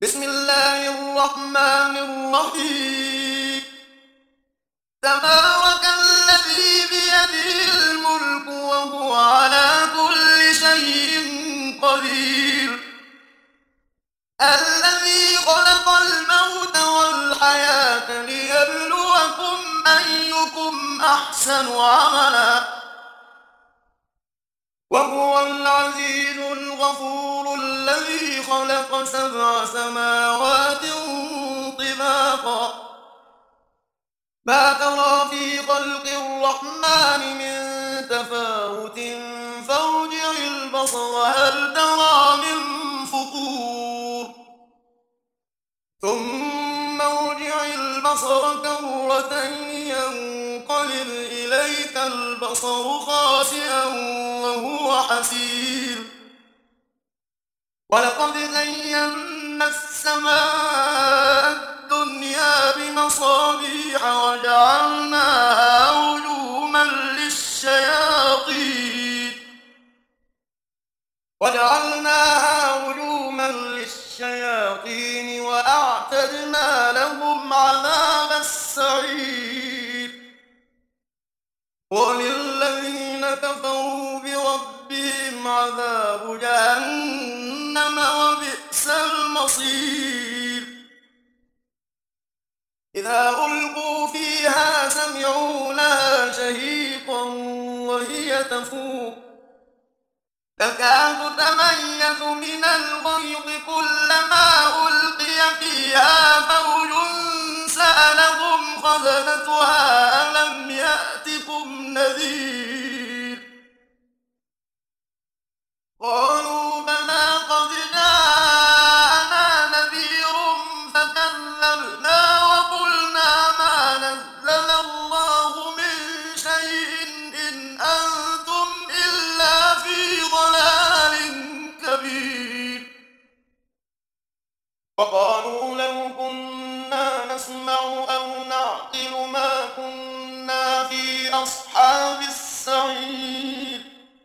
بسم الله الرحمن الرحيم. تبارك الذي بيده الملك وهو على كل شيء قدير. الذي خلق الموت والحياة ليبلوكم أيكم أحسن عملا وهو العزيز الغفور الذي خلق 7 سماوات طباقا ما ترى في خلق الرحمن من تفاوت فارجع البصر هل ترى من فطور ثم ارجع البصر كرتين ينقلب إليك البصر خاسئا وهو حسير. ولقد زينا السماء الدنيا بمصابيح وجعلناها رجوما للشياطين وأعتدنا لهم عذاب السعير. وللذين كفروا بربهم عذاب جهنم وبئس المصير. إذا ألقوا فيها سمعوا لها شهيقا وهي تفور تكاد تميز من الغيظ كلما ألقي فيها فوج سألهم خزنتها ألم يأتكم نذير قالوا بلى قد جاءنا نذير فكذبنا وقلنا ما نزل الله من شيء إن أنتم إلا في ضلال كبير. وقالوا لو كنا نسمع أو نعقل ما كنا في أصحاب السعير.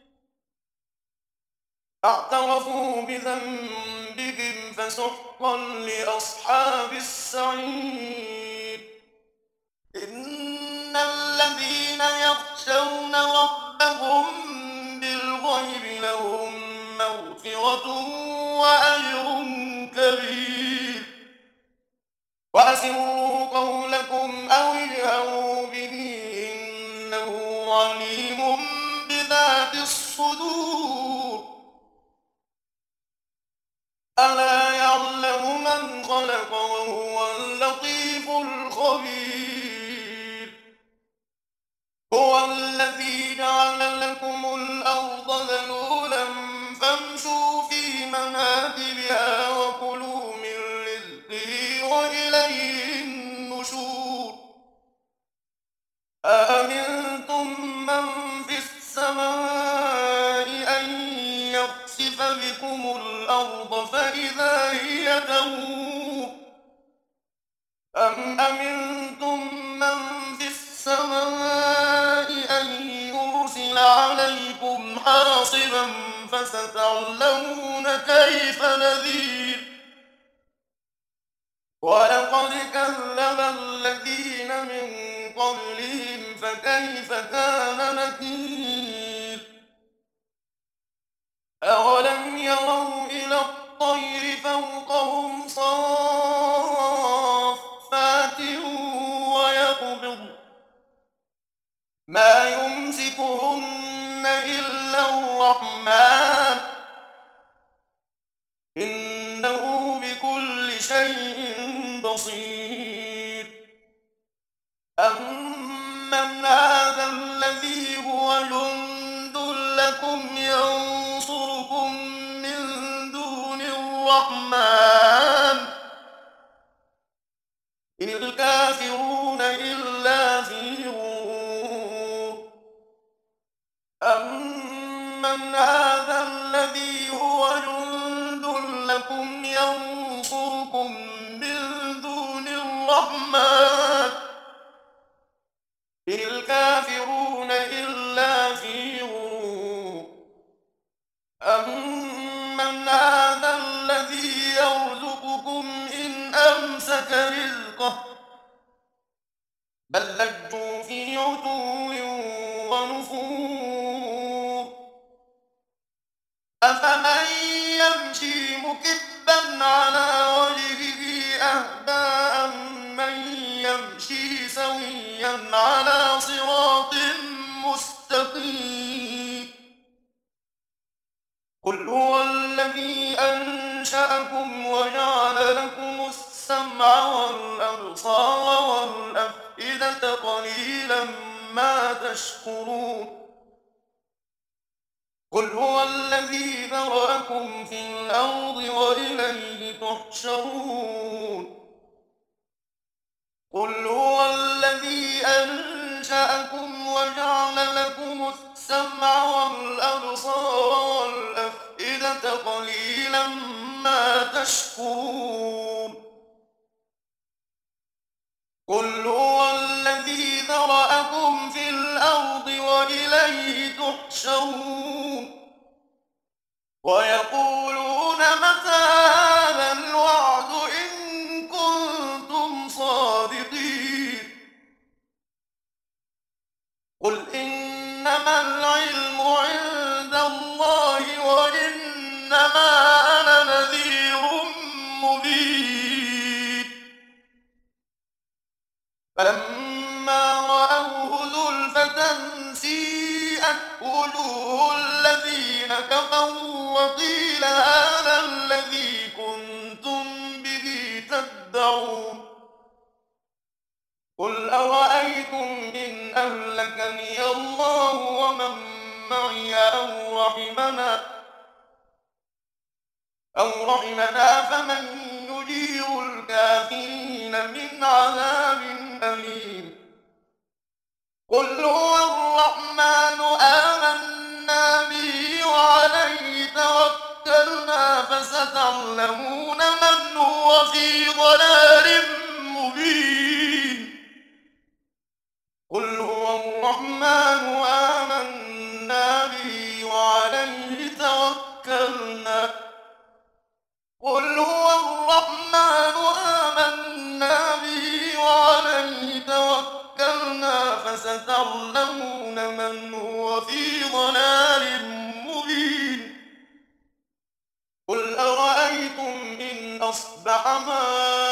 فاعترفوا بذنبهم فسحقا لأصحاب السعير. إن الذين يخشون ربهم بالغيب لهم مغفرة وأجر كبير. وأسروا قولكم أو اجهروا به إنه عليم بذات الصدور. ألا يعلم من خلق وهو اللطيف الخبير. هو الذي جعل لكم الأرض ذلولا فامشوا في مناكبها وكلوا من رزقه وإليه النشور. أأمنتم من في السماء أن يخسف بكم الأرض فإذا هي تمور أم أمنتم من في السماء أن يرسل عليكم حاصبا فستعلمون كيف نذير. ولقد كذب الذين من قبلهم فكيف كان نكير. أولم يروا إلى الطير فوقهم صافات ويقبض ما يمسكهن إلا الرحمن إنه بكل شيء بصير. أمن هذا الذي هو جند لكم ينصركم من دون الرحمن إن الكافرون إلا في غرور. أمن هذا الذي هو جند لكم ينصركم من دون الرحمن إن الكافرون إلا في غرور. أمن هذا الذي يرزقكم يمسك رزقه بل لجوا في عتو ونفور أفمن يمشي مكبا على وجهه أهدى أمن يمشي سويا على صراط مستقيم قل هو الذي أنشأكم وجعل لكم السمع والأبصار والأفئدة قليلا ما تشكرون قل هو الذي ذرأكم في الأرض وإليه تحشرون قل هو الذي أنشأكم وجعل لكم السمع والأبصار والأفئدة قليلا ما تشكرون قل هو الذي ذرأكم في الأرض وإليه تحشرون ويقولون متى هذا الوعد إن كنتم صادقين قل إنما العلم عند الله وإنما أنا نذير مبين فلما رأوه زلفة سيئت وجوه الذين كفروا وقيل هذا الذي كنتم به تدعون قل أرأيتم إن أهلكني الله ومن معي أو رحمنا فمن يجير الكافرين من عذاب أليم قل هو الرحمن آمنا به وعليه توكلنا فستعلمون من هو في ضلال مبين قل هو الرحمن آمنا به وعليه توكلنا قل هو الرحمن آمنا به وعليه توكلنا فستعلمون من هو في ضلال مبين قل أرأيتم إن أصبح ماؤكم